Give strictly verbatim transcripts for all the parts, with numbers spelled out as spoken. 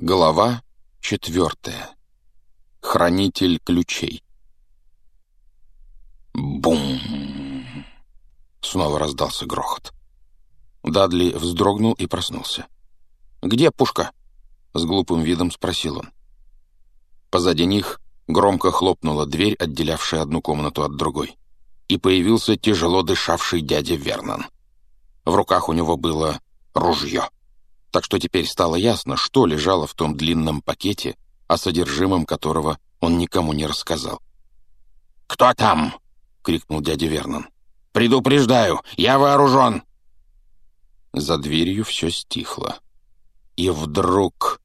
Глава четвертая. Хранитель ключей. Бум! Снова раздался грохот. Дадли вздрогнул и проснулся. «Где пушка?» — с глупым видом спросил он. Позади них громко хлопнула дверь, отделявшая одну комнату от другой, и появился тяжело дышавший дядя Вернон. В руках у него было ружье. Так что теперь стало ясно, что лежало в том длинном пакете, о содержимом которого он никому не рассказал. «Кто там?» — крикнул дядя Вернон. «Предупреждаю, я вооружен!» За дверью все стихло. И вдруг...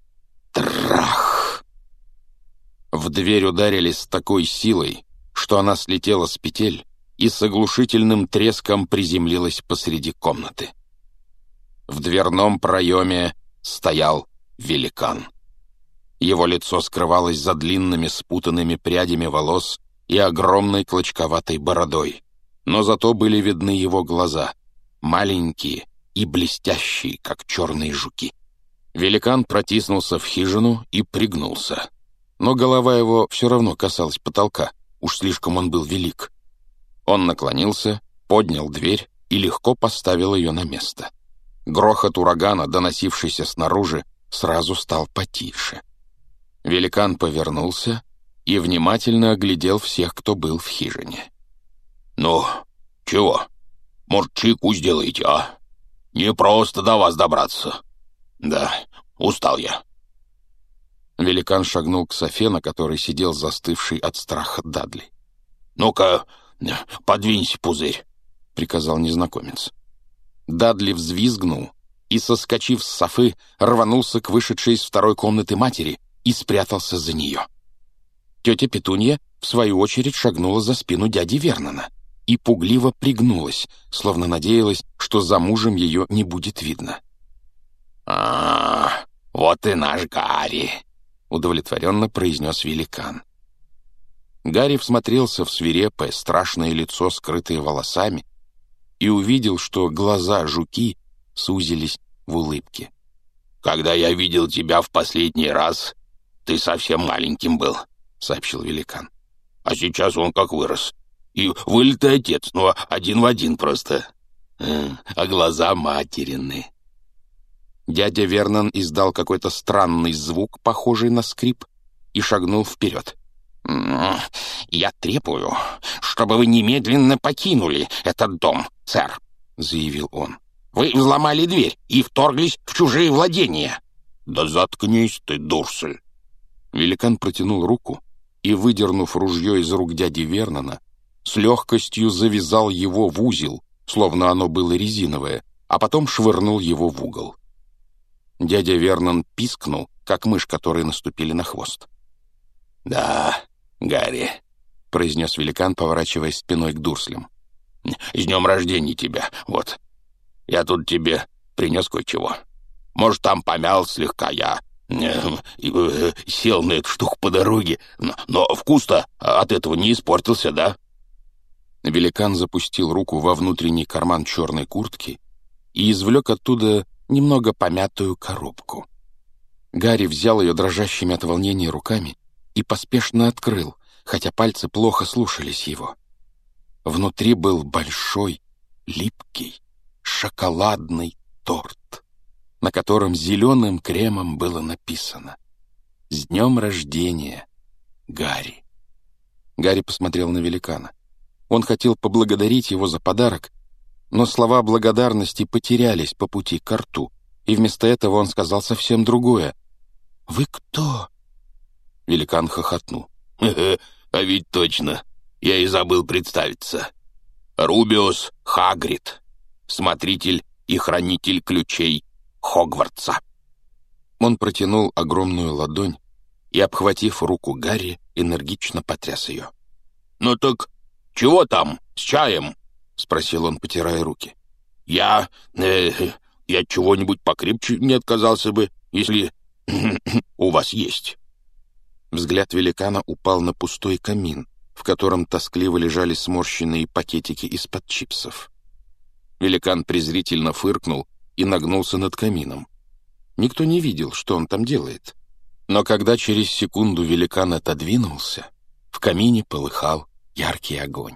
трах! В дверь ударили с такой силой, что она слетела с петель и с оглушительным треском приземлилась посреди комнаты. В дверном проеме стоял великан. Его лицо скрывалось за длинными спутанными прядями волос и огромной клочковатой бородой, но зато были видны его глаза, маленькие и блестящие, как черные жуки. Великан протиснулся в хижину и пригнулся, но голова его все равно касалась потолка, уж слишком он был велик. Он наклонился, поднял дверь и легко поставил ее на место. Грохот урагана, доносившийся снаружи, сразу стал потише. Великан повернулся и внимательно оглядел всех, кто был в хижине. «Ну, чего? Может, чайку сделаете, а? Не просто до вас добраться. Да, устал я». Великан шагнул к софе, на которой сидел застывший от страха Дадли. «Ну-ка, подвинься, пузырь», — приказал незнакомец. Дадли взвизгнул и, соскочив с софы, рванулся к вышедшей из второй комнаты матери и спрятался за нее. Тетя Петунья, в свою очередь, шагнула за спину дяди Вернона и пугливо пригнулась, словно надеялась, что за мужем ее не будет видно. «А, вот и наш Гарри», — удовлетворенно произнес великан. Гарри всмотрелся в свирепое, страшное лицо, скрытое волосами, и увидел, что глаза жуки сузились в улыбке. «Когда я видел тебя в последний раз, ты совсем маленьким был», — сообщил великан. «А сейчас он как вырос. И вылитый отец, но один в один просто. А глаза материны». Дядя Вернон издал какой-то странный звук, похожий на скрип, и шагнул вперед. «Я требую, чтобы вы немедленно покинули этот дом, сэр», — заявил он. «Вы взломали дверь и вторглись в чужие владения». «Да заткнись ты, дурсель!» Великан протянул руку и, выдернув ружье из рук дяди Вернона, с легкостью завязал его в узел, словно оно было резиновое, а потом швырнул его в угол. Дядя Вернон пискнул, как мышь, которой наступили на хвост. «Да, Гарри», — произнес великан, поворачиваясь спиной к дурслям. «С днем рождения тебя, вот. Я тут тебе принес кое-чего. Может, там помял слегка я, э, э, сел на эту штуку по дороге, но, но вкус-то от этого не испортился, да?» Великан запустил руку во внутренний карман черной куртки и извлек оттуда немного помятую коробку. Гарри взял ее дрожащими от волнения руками и поспешно открыл, хотя пальцы плохо слушались его. Внутри был большой, липкий, шоколадный торт, на котором зеленым кремом было написано «С днем рождения, Гарри». Гарри посмотрел на великана. Он хотел поблагодарить его за подарок, но слова благодарности потерялись по пути к рту, и вместо этого он сказал совсем другое. «Вы кто?» Великан хохотнул. «Хе-хе, а ведь точно, я и забыл представиться. Рубиус Хагрид, смотритель и хранитель ключей Хогвартса». Он протянул огромную ладонь и, обхватив руку Гарри, энергично потряс ее. «Ну так чего там с чаем?» — спросил он, потирая руки. «Я... Э, я чего-нибудь покрепче не отказался бы, если у вас есть». Взгляд великана упал на пустой камин, в котором тоскливо лежали сморщенные пакетики из-под чипсов. Великан презрительно фыркнул и нагнулся над камином. Никто не видел, что он там делает. Но когда через секунду великан отодвинулся, в камине полыхал яркий огонь.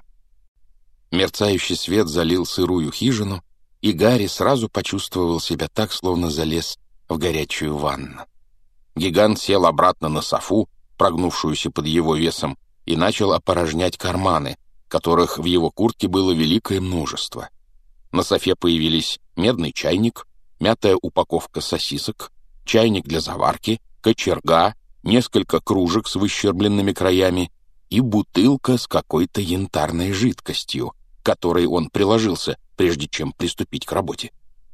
Мерцающий свет залил сырую хижину, и Гарри сразу почувствовал себя так, словно залез в горячую ванну. Гигант сел обратно на софу, прогнувшуюся под его весом, и начал опорожнять карманы, которых в его куртке было великое множество. На софе появились медный чайник, мятая упаковка сосисок, чайник для заварки, кочерга, несколько кружек с выщербленными краями и бутылка с какой-то янтарной жидкостью, к которой он приложился, прежде чем приступить к работе.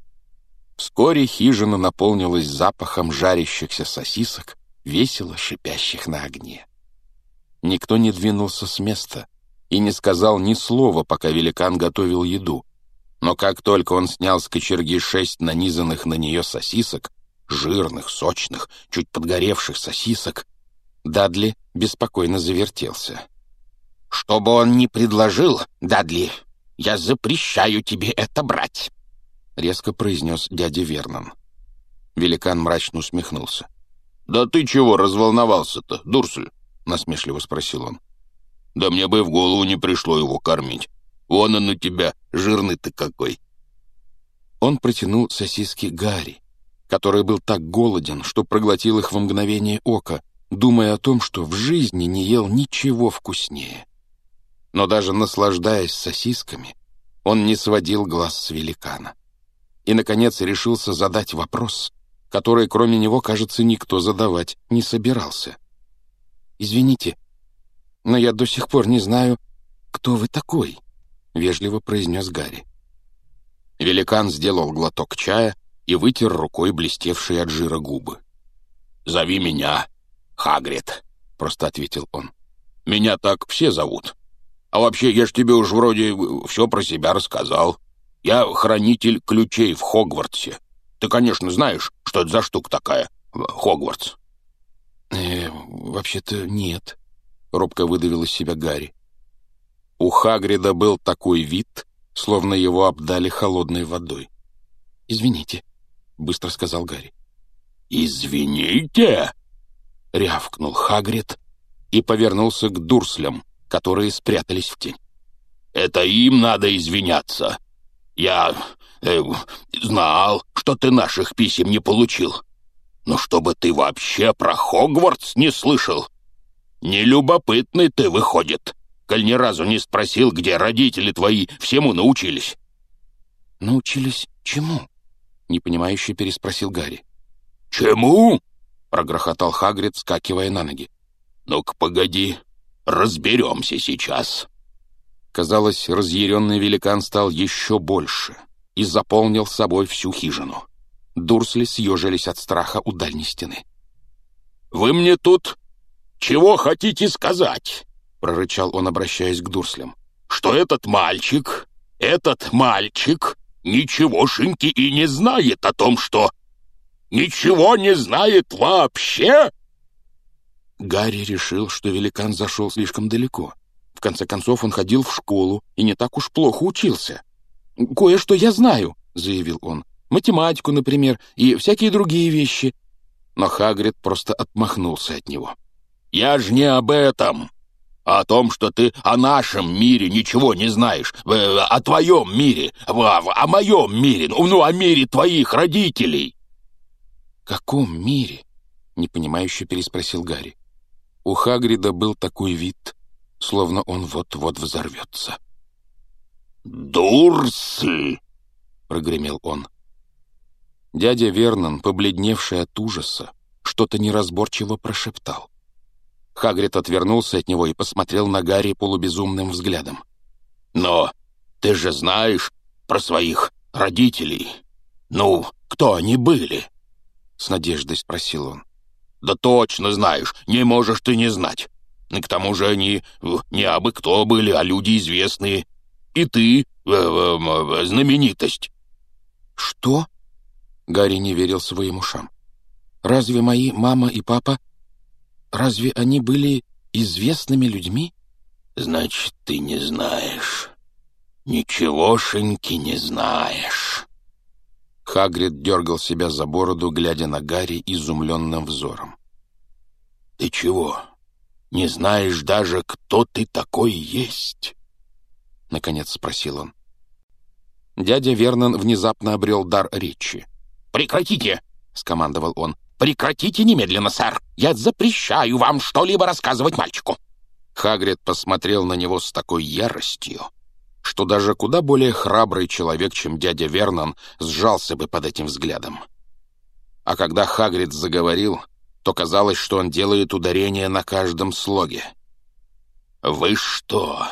Вскоре хижина наполнилась запахом жарящихся сосисок, весело шипящих на огне. Никто не двинулся с места и не сказал ни слова, пока великан готовил еду. Но как только он снял с кочерги шесть нанизанных на нее сосисок, жирных, сочных, чуть подгоревших сосисок, Дадли беспокойно завертелся. «Что бы он ни предложил, Дадли, я запрещаю тебе это брать», — резко произнес дядя Вернон. Великан мрачно усмехнулся. «Да ты чего разволновался-то, Дурсль?» — насмешливо спросил он. «Да мне бы в голову не пришло его кормить. Вон он у тебя, жирный ты какой!» Он протянул сосиски Гарри, который был так голоден, что проглотил их во мгновение ока, думая о том, что в жизни не ел ничего вкуснее. Но даже наслаждаясь сосисками, он не сводил глаз с великана. И, наконец, решился задать вопрос, который, кроме него, кажется, никто задавать не собирался. «Извините, но я до сих пор не знаю, кто вы такой», — вежливо произнес Гарри. Великан сделал глоток чая и вытер рукой блестевшие от жира губы. «Зови меня Хагрид», — просто ответил он. «Меня так все зовут. А вообще, я ж тебе уж вроде все про себя рассказал. Я хранитель ключей в Хогвартсе. Ты, конечно, знаешь, что это за штука такая, Хогвартс?» «Э, вообще-то нет», — робко выдавил из себя Гарри. У Хагрида был такой вид, словно его обдали холодной водой. «Извините», — быстро сказал Гарри. «Извините?» — рявкнул Хагрид и повернулся к Дурслям, которые спрятались в тень. «Это им надо извиняться. Я э, знал, что ты наших писем не получил. Но чтобы ты вообще про Хогвартс не слышал. Нелюбопытный ты, выходит, коль ни разу не спросил, где родители твои всему научились». «Научились чему?» — непонимающе переспросил Гарри. «Чему?» — прогрохотал Хагрид, скакивая на ноги. «Ну-ка, погоди, разберемся сейчас». Казалось, разъяренный великан стал еще больше и заполнил собой всю хижину. Дурсли съежились от страха у дальней стены. «Вы мне тут чего хотите сказать?» — прорычал он, обращаясь к Дурслям. «Что этот мальчик, этот мальчик ничегошеньки и не знает о том, что... Ничего не знает вообще?» Гарри решил, что великан зашел слишком далеко. В конце концов, он ходил в школу и не так уж плохо учился. «Кое-что я знаю», — заявил он. «Математику, например, и всякие другие вещи». Но Хагрид просто отмахнулся от него. «Я ж не об этом, а о том, что ты о нашем мире ничего не знаешь, о твоем мире, о моем мире, ну, о мире твоих родителей». «Каком мире?» — непонимающе переспросил Гарри. У Хагрида был такой вид, словно он вот-вот взорвется. «Дурсль!» — прогремел он. Дядя Вернон, побледневший от ужаса, что-то неразборчиво прошептал. Хагрид отвернулся от него и посмотрел на Гарри полубезумным взглядом. «Но ты же знаешь про своих родителей. Ну, кто они были?» — с надеждой спросил он. «Да точно знаешь, не можешь ты не знать. К тому же они не абы кто были, а люди известные. И ты э, э, знаменитость». «Что?» — Гарри не верил своим ушам. «Разве мои мама и папа... Разве они были известными людьми?» «Значит, ты не знаешь. Ничегошеньки не знаешь». Хагрид дергал себя за бороду, глядя на Гарри изумленным взором. «Ты чего, не знаешь даже, кто ты такой есть?» — наконец спросил он. Дядя Вернон внезапно обрел дар речи. «Прекратите!» — скомандовал он. «Прекратите немедленно, сэр! Я запрещаю вам что-либо рассказывать мальчику!» Хагрид посмотрел на него с такой яростью, что даже куда более храбрый человек, чем дядя Вернон, сжался бы под этим взглядом. А когда Хагрид заговорил, то казалось, что он делает ударение на каждом слоге. «Вы что,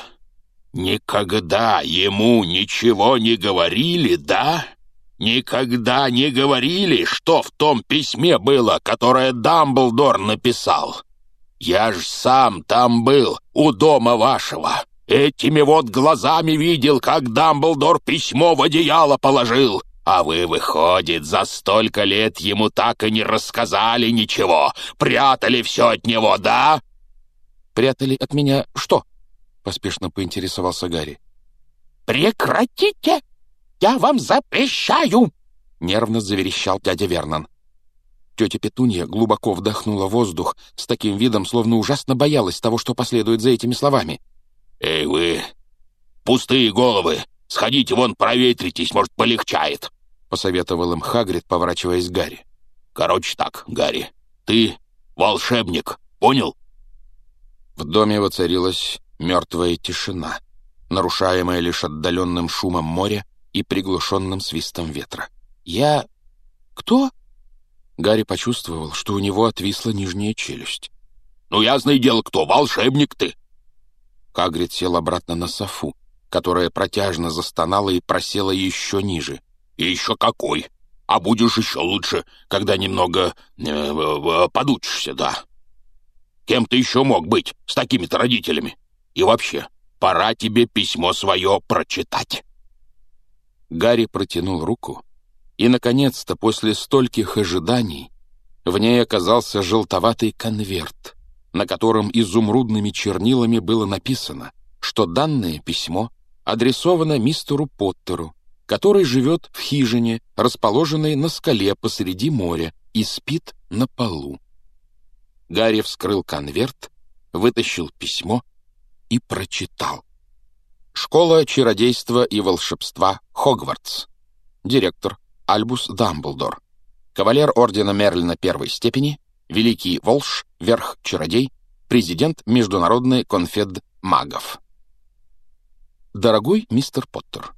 никогда ему ничего не говорили, да? Никогда не говорили, что в том письме было, которое Дамблдор написал? Я ж сам там был, у дома вашего. Этими вот глазами видел, как Дамблдор письмо в одеяло положил. А вы, выходит, за столько лет ему так и не рассказали ничего. Прятали все от него, да?» «Прятали от меня что?» — поспешно поинтересовался Гарри. «Прекратите! Я вам запрещаю!» — нервно заверещал дядя Вернон. Тетя Петунья глубоко вдохнула воздух с таким видом, словно ужасно боялась того, что последует за этими словами. «Эй вы, пустые головы, сходите вон проветритесь, может, полегчает», — посоветовал им Хагрид, поворачиваясь к Гарри. «Короче так, Гарри, ты волшебник, понял?» В доме воцарилась мертвая тишина, нарушаемая лишь отдаленным шумом моря и приглушенным свистом ветра. «Я... кто?» Гарри почувствовал, что у него отвисла нижняя челюсть. «Ну, ясное дело, кто? Волшебник ты!» Хагрид сел обратно на софу, которая протяжно застонала и просела еще ниже. «И еще какой! А будешь еще лучше, когда немного э, э, подучишься, да? Кем ты еще мог быть с такими-то родителями? И вообще, пора тебе письмо свое прочитать!» Гарри протянул руку, и, наконец-то, после стольких ожиданий, в ней оказался желтоватый конверт, на котором изумрудными чернилами было написано, что данное письмо адресовано мистеру Поттеру, который живет в хижине, расположенной на скале посреди моря, и спит на полу. Гарри вскрыл конверт, вытащил письмо и прочитал. Школа чародейства и волшебства Хогвартс. Директор Альбус Дамблдор. Кавалер ордена Мерлина первой степени, великий волшеб, верх-чародей, президент Международной конфед магов. Дорогой мистер Поттер,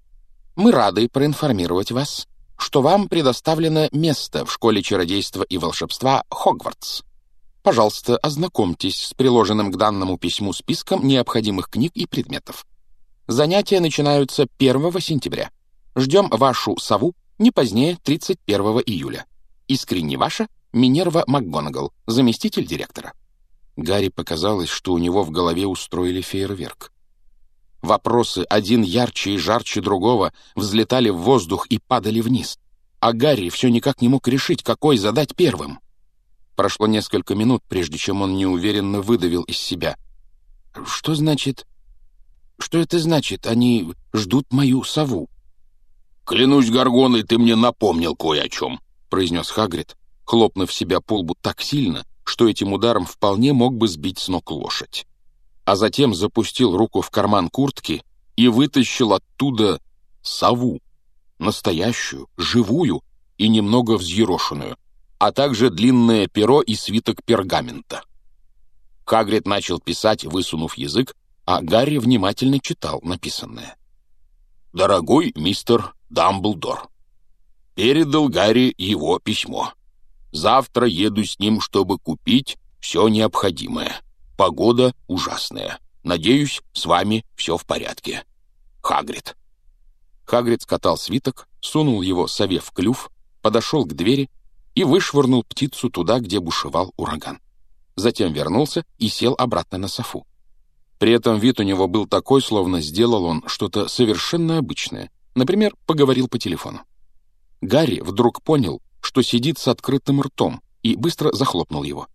мы рады проинформировать вас, что вам предоставлено место в школе чародейства и волшебства Хогвартс. Пожалуйста, ознакомьтесь с приложенным к данному письму списком необходимых книг и предметов. Занятия начинаются первого сентября. Ждем вашу сову не позднее тридцать первого июля. Искренне ваша Минерва МакГонагал, заместитель директора». Гарри показалось, что у него в голове устроили фейерверк. Вопросы, один ярче и жарче другого, взлетали в воздух и падали вниз. А Гарри все никак не мог решить, какой задать первым. Прошло несколько минут, прежде чем он неуверенно выдавил из себя. «Что значит... Что это значит? Они ждут мою сову?» «Клянусь Горгоной, ты мне напомнил кое о чем», — произнес Хагрид, хлопнув себя по лбу так сильно, что этим ударом вполне мог бы сбить с ног лошадь. А затем запустил руку в карман куртки и вытащил оттуда сову, настоящую, живую и немного взъерошенную, а также длинное перо и свиток пергамента. Хагрид начал писать, высунув язык, а Гарри внимательно читал написанное. «Дорогой мистер Дамблдор, передал Гарри его письмо. Завтра еду с ним, чтобы купить все необходимое. Погода ужасная. Надеюсь, с вами все в порядке. Хагрид». Хагрид скатал свиток, сунул его сове в клюв, подошел к двери и вышвырнул птицу туда, где бушевал ураган. Затем вернулся и сел обратно на софу. При этом вид у него был такой, словно сделал он что-то совершенно обычное. Например, поговорил по телефону. Гарри вдруг понял, что сидит с открытым ртом, и быстро захлопнул его.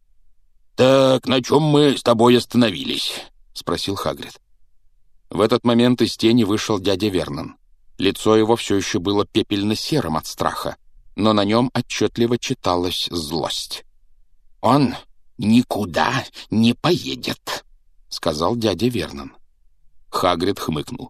«Так, на чем мы с тобой остановились?» — спросил Хагрид. В этот момент из тени вышел дядя Вернон. Лицо его все еще было пепельно-серым от страха, но на нем отчетливо читалась злость. «Он никуда не поедет», — сказал дядя Вернон. Хагрид хмыкнул.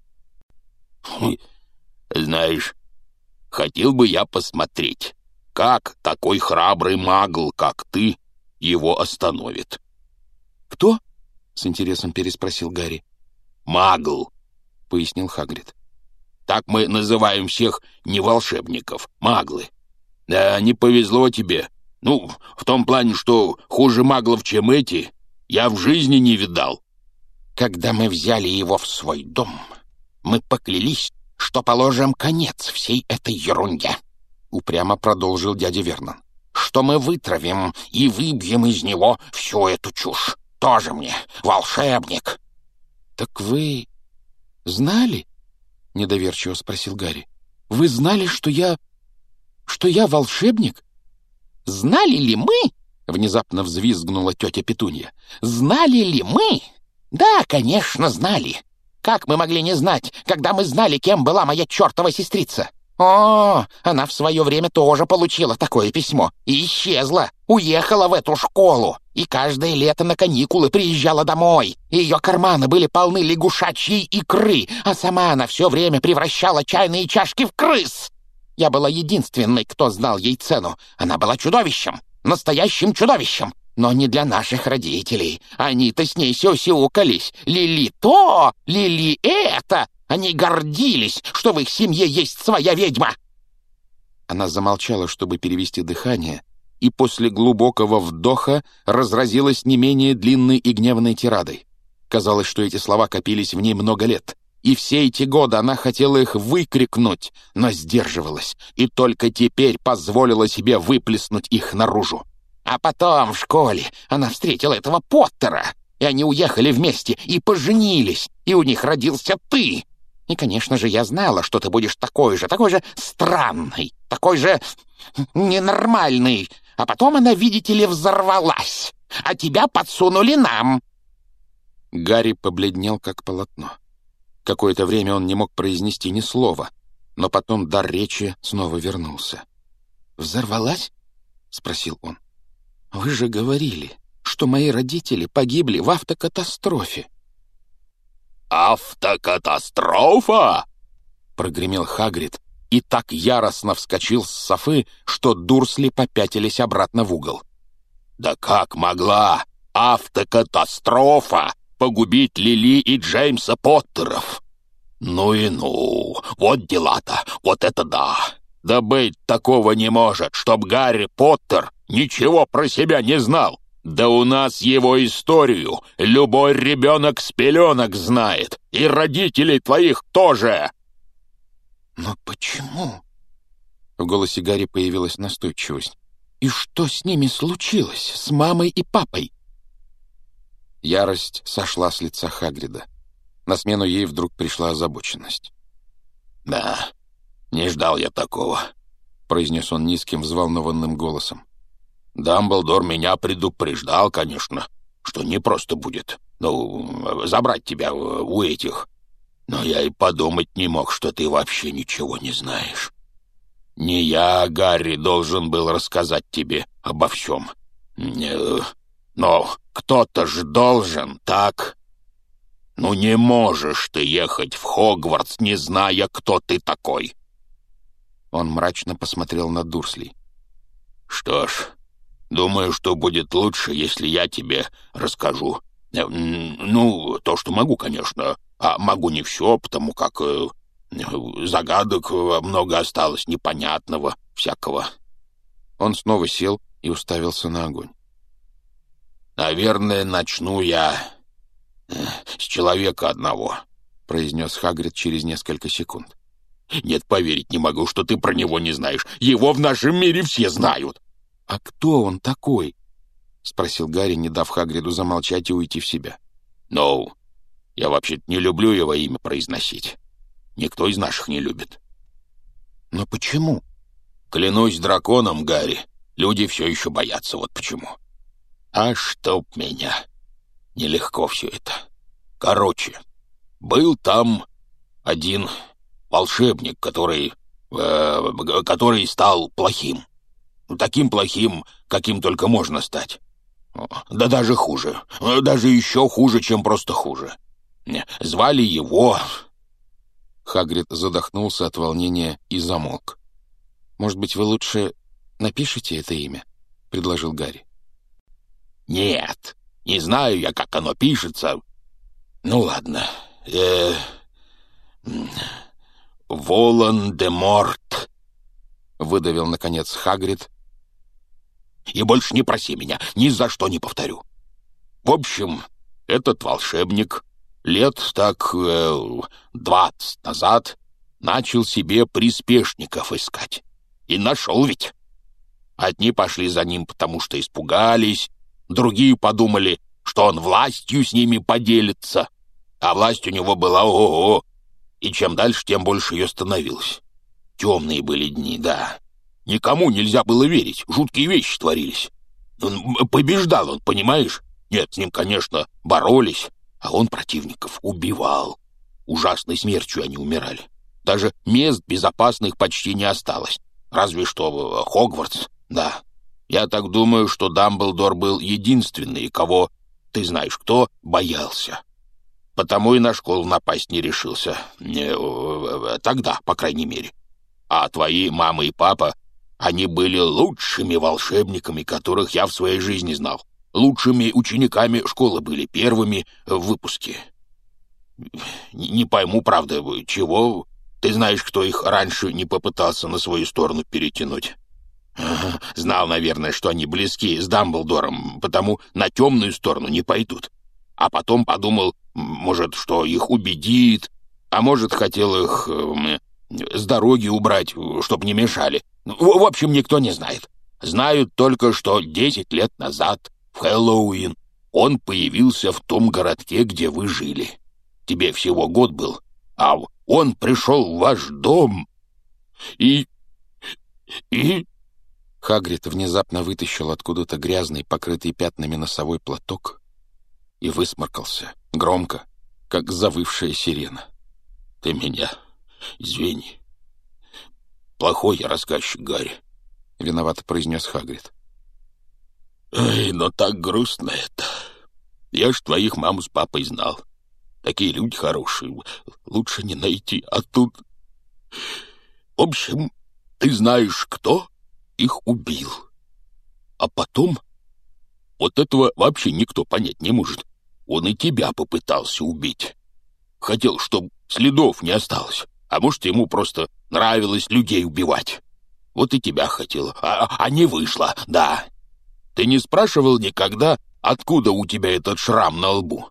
«Знаешь, хотел бы я посмотреть, как такой храбрый магл, как ты, его остановит». «Кто?» — с интересом переспросил Гарри. «Магл», — пояснил Хагрид. «Так мы называем всех не волшебников, маглы. Да не повезло тебе. Ну, в том плане, что хуже маглов, чем эти, я в жизни не видал». «Когда мы взяли его в свой дом, мы поклялись, что положим конец всей этой ерунде», — упрямо продолжил дядя Вернон. «Что мы вытравим и выбьем из него всю эту чушь. Тоже мне волшебник». «Так вы знали?» — недоверчиво спросил Гарри. «Вы знали, что я... что я волшебник?» «Знали ли мы?» — внезапно взвизгнула тетя Петунья. «Знали ли мы? Да, конечно, знали. Как мы могли не знать, когда мы знали, кем была моя чертова сестрица? О, она в свое время тоже получила такое письмо и исчезла, уехала в эту школу, и каждое лето на каникулы приезжала домой. Ее карманы были полны лягушачьей икры, а сама она все время превращала чайные чашки в крыс. Я была единственной, кто знал ей цену. Она была чудовищем, настоящим чудовищем. Но не для наших родителей. Они-то с ней сюсюкались. Лили то, Лили это. Они гордились, что в их семье есть своя ведьма. Она замолчала, чтобы перевести дыхание, и после глубокого вдоха разразилась не менее длинной и гневной тирадой. Казалось, что эти слова копились в ней много лет. И все эти годы она хотела их выкрикнуть, но сдерживалась, и только теперь позволила себе выплеснуть их наружу. А потом в школе она встретила этого Поттера, и они уехали вместе и поженились, и у них родился ты. И, конечно же, я знала, что ты будешь такой же, такой же странный, такой же ненормальный. А потом она, видите ли, взорвалась, а тебя подсунули нам». Гарри побледнел, как полотно. Какое-то время он не мог произнести ни слова, но потом дар речи снова вернулся. «Взорвалась?» — спросил он. «Вы же говорили, что мои родители погибли в автокатастрофе». «Автокатастрофа?» — прогремел Хагрид и так яростно вскочил с софы, что Дурсли попятились обратно в угол. «Да как могла автокатастрофа погубить Лили и Джеймса Поттеров? Ну и ну, вот дела-то, вот это да! Да быть такого не может, чтоб Гарри Поттер ничего про себя не знал. Да у нас его историю любой ребенок с пеленок знает, и родителей твоих тоже!» «Но почему?» В голосе Гарри появилась настойчивость. «И что с ними случилось, с мамой и папой?» Ярость сошла с лица Хагрида. На смену ей вдруг пришла озабоченность. «Да, не ждал я такого», — произнес он низким, взволнованным голосом. «Дамблдор меня предупреждал, конечно, что не просто будет, ну, забрать тебя у этих. Но я и подумать не мог, что ты вообще ничего не знаешь. Не я, Гарри, должен был рассказать тебе обо всем. Но кто-то же должен, так? Ну не можешь ты ехать в Хогвартс, не зная, кто ты такой». Он мрачно посмотрел на Дурсли. «Что ж, думаю, что будет лучше, если я тебе расскажу. Ну, то, что могу, конечно, а могу не все, потому как э, загадок много осталось, непонятного всякого». Он снова сел и уставился на огонь. «Наверное, начну я с человека одного», — произнес Хагрид через несколько секунд. «Нет, поверить не могу, что ты про него не знаешь. Его в нашем мире все знают». «А кто он такой?» — спросил Гарри, не дав Хагриду замолчать и уйти в себя. «Ну, я вообще-то не люблю его имя произносить. Никто из наших не любит». «Но почему?» «Клянусь драконом, Гарри, люди все еще боятся, вот почему». «А чтоб меня! Нелегко все это. Короче, был там один волшебник, который... Э, который стал плохим. Таким плохим, каким только можно стать. Да даже хуже. Даже еще хуже, чем просто хуже. Звали его...» Хагрид задохнулся от волнения и замолк. «Может быть, вы лучше напишите это имя?» — предложил Гарри. «Нет, не знаю я, как оно пишется. Ну ладно. Э, Волан-де-Морт», — выдавил, наконец, Хагрид. «И больше не проси меня, ни за что не повторю. В общем, этот волшебник лет так э, двадцать назад начал себе приспешников искать. И нашел ведь. Одни пошли за ним, потому что испугались, другие подумали, что он властью с ними поделится. А власть у него была ого-го, и чем дальше, тем больше ее становилось. Темные были дни, да. Никому нельзя было верить, жуткие вещи творились. Он, побеждал он, понимаешь? Нет, с ним, конечно, боролись, а он противников убивал. Ужасной смертью они умирали. Даже мест безопасных почти не осталось. Разве что Хогвартс, да. Я так думаю, что Дамблдор был единственный, кого, ты знаешь кто, боялся. Потому и на школу напасть не решился. Тогда, по крайней мере. А твои мама и папа, они были лучшими волшебниками, которых я в своей жизни знал. Лучшими учениками школы были, первыми в выпуске. Не пойму, правда, чего... Ты знаешь, кто их раньше не попытался на свою сторону перетянуть? Знал, наверное, что они близки с Дамблдором, потому на темную сторону не пойдут. А потом подумал, может, что их убедит, а может, хотел их э, с дороги убрать, чтоб не мешали. В, в общем, никто не знает. Знают только, что десять лет назад, в Хэллоуин, он появился в том городке, где вы жили. Тебе всего год был, а он пришел в ваш дом и... и... Хагрид внезапно вытащил откуда-то грязный, покрытый пятнами носовой платок и высморкался, громко, как завывшая сирена. «Ты меня извини. Плохой я рассказчик, Гарри», — виновато произнес Хагрид. «Эй, но так грустно это. Я ж твоих маму с папой знал. Такие люди хорошие, лучше не найти, а тут... В общем, ты знаешь, кто их убил. А потом... Вот этого вообще никто понять не может. Он и тебя попытался убить. Хотел, чтобы следов не осталось. А может, ему просто нравилось людей убивать. Вот и тебя хотел, а, а не вышло, да. Ты не спрашивал никогда, откуда у тебя этот шрам на лбу?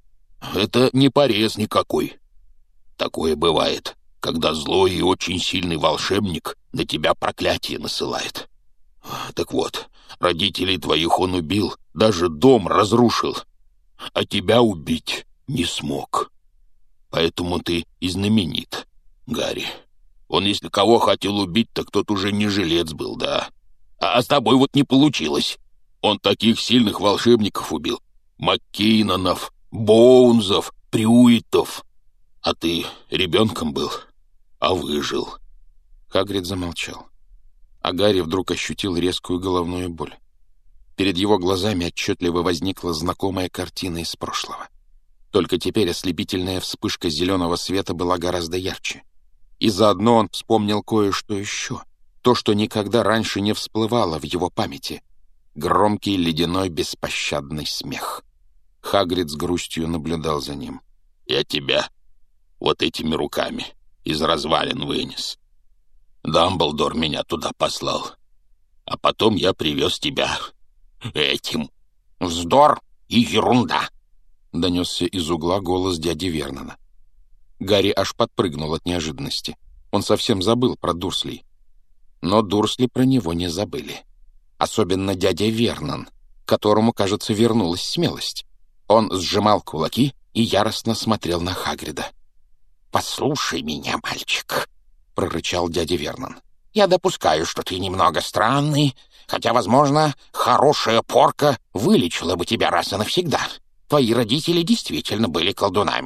Это не порез никакой. Такое бывает, когда злой и очень сильный волшебник на тебя проклятие насылает. Так вот, родителей твоих он убил, даже дом разрушил, а тебя убить не смог. Поэтому ты и знаменит, Гарри. Он, если кого хотел убить, так тот уже не жилец был, да. А с тобой вот не получилось. Он таких сильных волшебников убил. Маккинонов, Боунзов, Прюитов. А ты ребенком был, а выжил. Хагрид замолчал. А Гарри вдруг ощутил резкую головную боль. Перед его глазами отчетливо возникла знакомая картина из прошлого. Только теперь ослепительная вспышка зеленого света была гораздо ярче. И заодно он вспомнил кое-что еще. То, что никогда раньше не всплывало в его памяти. Громкий, ледяной, беспощадный смех. Хагрид с грустью наблюдал за ним. «Я тебя вот этими руками из развалин вынес. Дамблдор меня туда послал. А потом я привез тебя этим. Вздор и ерунда!» Донесся из угла голос дяди Вернона. Гарри аж подпрыгнул от неожиданности. Он совсем забыл про Дурслей. Но Дурсли про него не забыли. Особенно дядя Вернон, которому, кажется, вернулась смелость. Он сжимал кулаки и яростно смотрел на Хагрида. «Послушай меня, мальчик», — прорычал дядя Вернон. «Я допускаю, что ты немного странный, хотя, возможно, хорошая порка вылечила бы тебя раз и навсегда. Твои родители действительно были колдунами.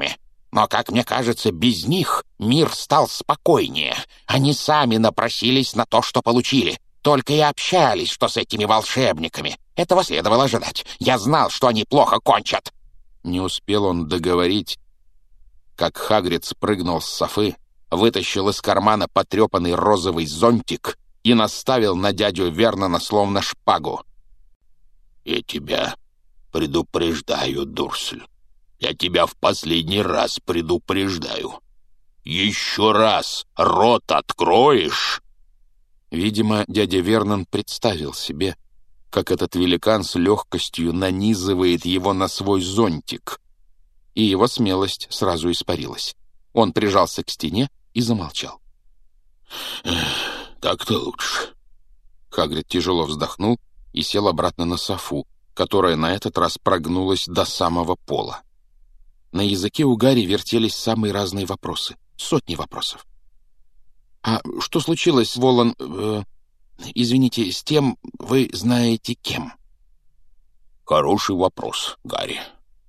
Но, как мне кажется, без них мир стал спокойнее. Они сами напросились на то, что получили. Только и общались, что с этими волшебниками. Этого следовало ожидать. Я знал, что они плохо кончат». Не успел он договорить, как Хагрид спрыгнул с софы, вытащил из кармана потрепанный розовый зонтик и наставил на дядю Вернона словно шпагу. «Я тебя предупреждаю, Дурсль. Я тебя в последний раз предупреждаю. Еще раз рот откроешь...» Видимо, дядя Вернон представил себе, как этот великан с легкостью нанизывает его на свой зонтик, и его смелость сразу испарилась. Он прижался к стене и замолчал. «Так-то лучше». Хагрид тяжело вздохнул и сел обратно на софу, которая на этот раз прогнулась до самого пола. На языке у Гарри вертелись самые разные вопросы. Сотни вопросов. «А что случилось, Волан... Э, извините, с тем, вы знаете кем?» «Хороший вопрос, Гарри.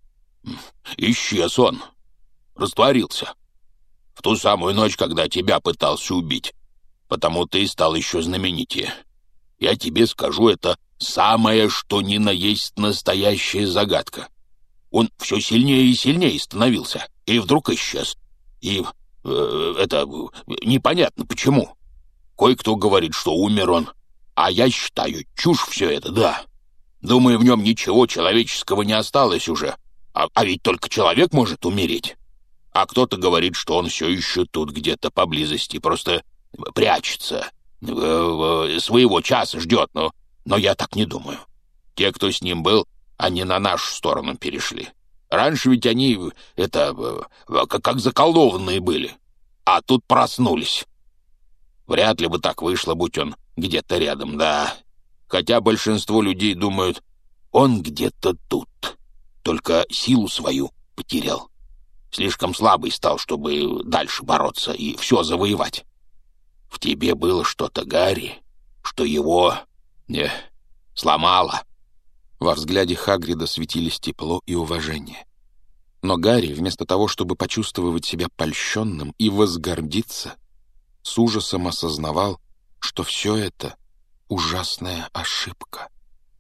Исчез он. Растворился. В ту самую ночь, когда тебя пытался убить. Потому ты стал еще знаменитее. Я тебе скажу, это самое, что ни на есть настоящая загадка. Он все сильнее и сильнее становился, и вдруг исчез. И э, это непонятно почему. Кое-кто говорит, что умер он, а я считаю, чушь все это, да. Думаю, в нем ничего человеческого не осталось уже, а, а ведь только человек может умереть. А кто-то говорит, что он все еще тут где-то поблизости, просто прячется, э, э, своего часа ждет, но, но я так не думаю. Те, кто с ним был, они на нашу сторону перешли. Раньше ведь они, это, как, как заколдованные были, а тут проснулись. Вряд ли бы так вышло, будь он где-то рядом, да. Хотя большинство людей думают, он где-то тут, только силу свою потерял. Слишком слабый стал, чтобы дальше бороться и все завоевать. В тебе было что-то, Гарри, что его не сломало». Во взгляде Хагрида светились тепло и уважение. Но Гарри, вместо того, чтобы почувствовать себя польщенным и возгордиться, с ужасом осознавал, что все это ужасная ошибка.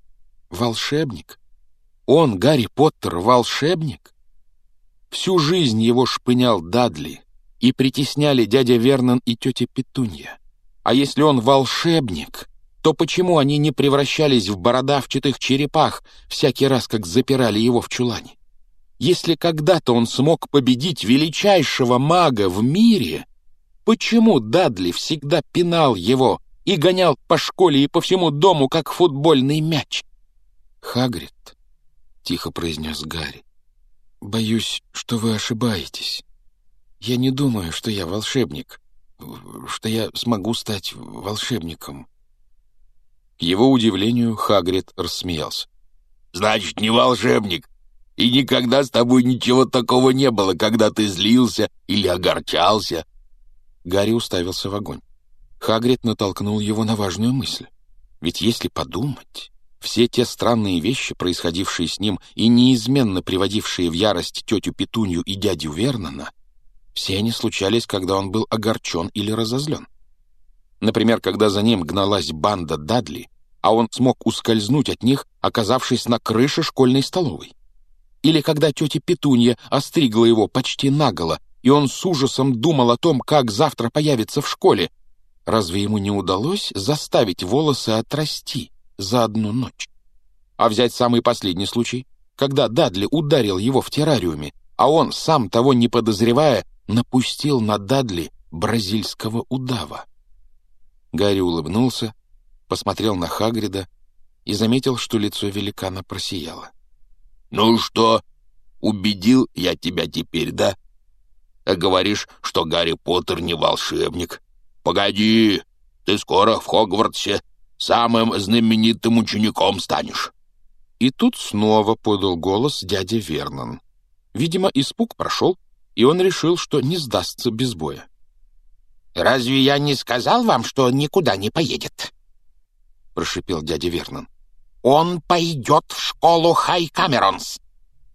Волшебник? Он, Гарри Поттер, волшебник? Всю жизнь его шпынял Дадли, и притесняли дядя Вернон и тетя Петунья. А если он волшебник, то почему они не превращались в бородавчатых черепах всякий раз, как запирали его в чулане? Если когда-то он смог победить величайшего мага в мире, почему Дадли всегда пинал его и гонял по школе и по всему дому, как футбольный мяч? «Хагрид», — тихо произнес Гарри, — «боюсь, что вы ошибаетесь. Я не думаю, что я волшебник, что я смогу стать волшебником». К его удивлению Хагрид рассмеялся. «Значит, не волшебник, и никогда с тобой ничего такого не было, когда ты злился или огорчался?» Гарри уставился в огонь. Хагрид натолкнул его на важную мысль. Ведь если подумать, все те странные вещи, происходившие с ним и неизменно приводившие в ярость тетю Петунью и дядю Вернона, все они случались, когда он был огорчен или разозлен. Например, когда за ним гналась банда Дадли, а он смог ускользнуть от них, оказавшись на крыше школьной столовой. Или когда тетя Петунья остригла его почти наголо, и он с ужасом думал о том, как завтра появится в школе. Разве ему не удалось заставить волосы отрасти за одну ночь? А взять самый последний случай, когда Дадли ударил его в террариуме, а он, сам того не подозревая, напустил на Дадли бразильского удава. Гарри улыбнулся, посмотрел на Хагрида и заметил, что лицо великана просияло. «Ну что, убедил я тебя теперь, да? А говоришь, что Гарри Поттер не волшебник. Погоди, ты скоро в Хогвартсе самым знаменитым учеником станешь». И тут снова подал голос дядя Вернон. Видимо, испуг прошел, и он решил, что не сдастся без боя. «Разве я не сказал вам, что он никуда не поедет?» — прошипел дядя Вернон. «Он пойдет в школу Хай Камеронс.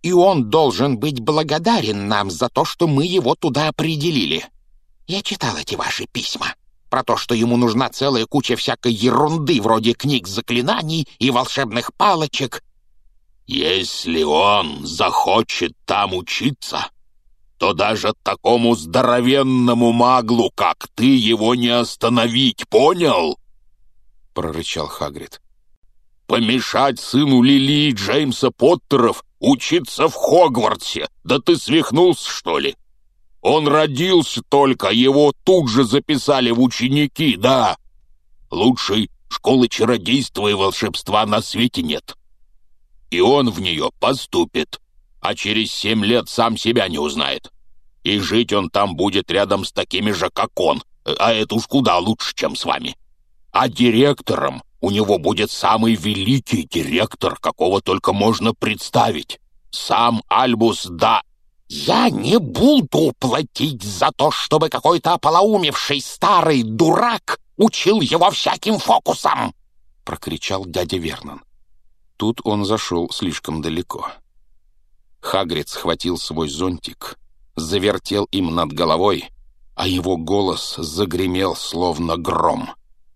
и он должен быть благодарен нам за то, что мы его туда определили. Я читал эти ваши письма про то, что ему нужна целая куча всякой ерунды, вроде книг заклинаний и волшебных палочек. Если он захочет там учиться, то даже такому здоровенному маглу, как ты, его не остановить, понял? — прорычал Хагрид. Помешать сыну Лили и Джеймса Поттеров учиться в Хогвартсе? Да ты свихнулся, что ли? Он родился только, его тут же записали в ученики, да. Лучшей школы чародейства и волшебства на свете нет. И он в нее поступит, а через семь лет сам себя не узнает. И жить он там будет рядом с такими же, как он, а это уж куда лучше, чем с вами. А директором у него будет самый великий директор, какого только можно представить. Сам Альбус Да... «Я не буду платить за то, чтобы какой-то ополоумевший старый дурак учил его всяким фокусам!» — прокричал дядя Вернон. Тут он зашел слишком далеко. Хагрид схватил свой зонтик, завертел им над головой, а его голос загремел, словно гром.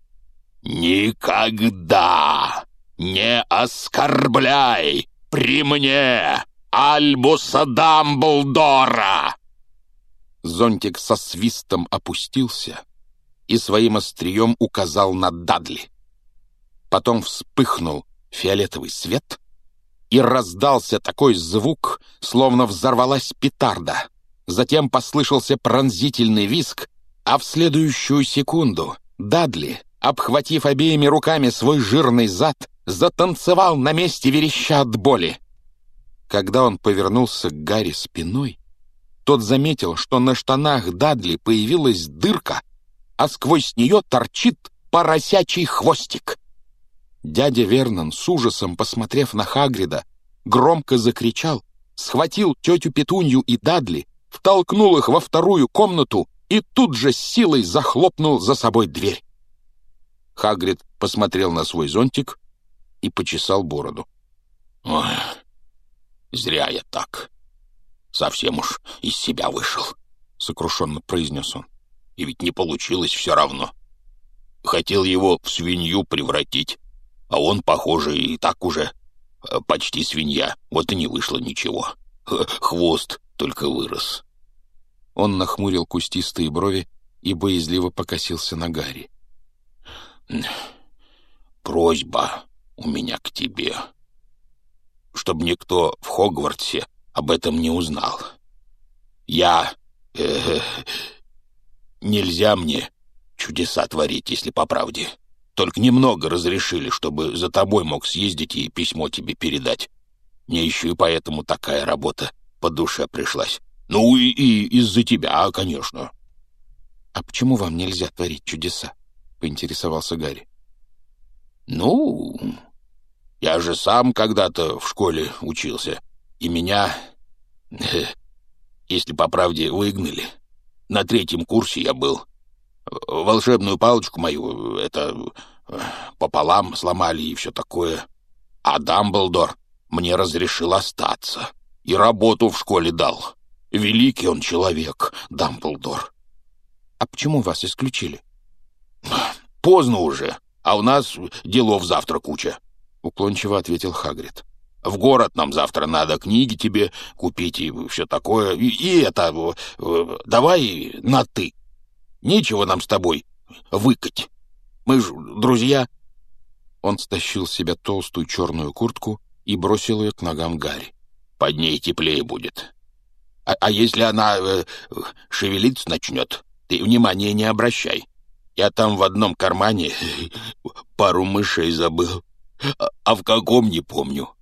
«Никогда не оскорбляй при мне Альбуса Дамблдора!» Зонтик со свистом опустился и своим острием указал на Дадли. Потом вспыхнул фиолетовый свет, и раздался такой звук, словно взорвалась петарда. Затем послышался пронзительный визг, а в следующую секунду Дадли, обхватив обеими руками свой жирный зад, затанцевал на месте, вереща от боли. Когда он повернулся к Гарри спиной, тот заметил, что на штанах Дадли появилась дырка, а сквозь нее торчит поросячий хвостик. Дядя Вернон, с ужасом посмотрев на Хагрида, громко закричал, схватил тетю Петунью и Дадли, втолкнул их во вторую комнату и тут же с силой захлопнул за собой дверь. Хагрид посмотрел на свой зонтик и почесал бороду. «Ой, зря я так. Совсем уж из себя вышел», — сокрушенно произнес он. «И ведь не получилось все равно. Хотел его в свинью превратить, а он, похоже, и так уже почти свинья. Вот и не вышло ничего. Хвост только вырос». Он нахмурил кустистые брови и боязливо покосился на Гарри. «Просьба у меня к тебе, чтобы никто в Хогвартсе об этом не узнал. Я... Э, нельзя мне чудеса творить, если по правде. Только немного разрешили, чтобы за тобой мог съездить и письмо тебе передать. Мне еще и поэтому такая работа по душе пришлась. Ну и, и из-за тебя, конечно». «А почему вам нельзя творить чудеса?» — поинтересовался Гарри. «Ну, я же сам когда-то в школе учился, и меня, если по правде, выгнали. На третьем курсе я был. Волшебную палочку мою, это, пополам сломали и все такое. А Дамблдор мне разрешил остаться и работу в школе дал. Великий он человек, Дамблдор». «А почему вас исключили?» «Поздно уже, а у нас делов завтра куча», — уклончиво ответил Хагрид. «В город нам завтра надо книги тебе купить и все такое. И, и это, давай на «ты». Нечего нам с тобой выкать. Мы ж друзья». Он стащил с себя толстую черную куртку и бросил ее к ногам Гарри. «Под ней теплее будет. А, а если она э, шевелиться начнет, ты внимания не обращай. Я там в одном кармане пару мышей забыл, а, а в каком не помню.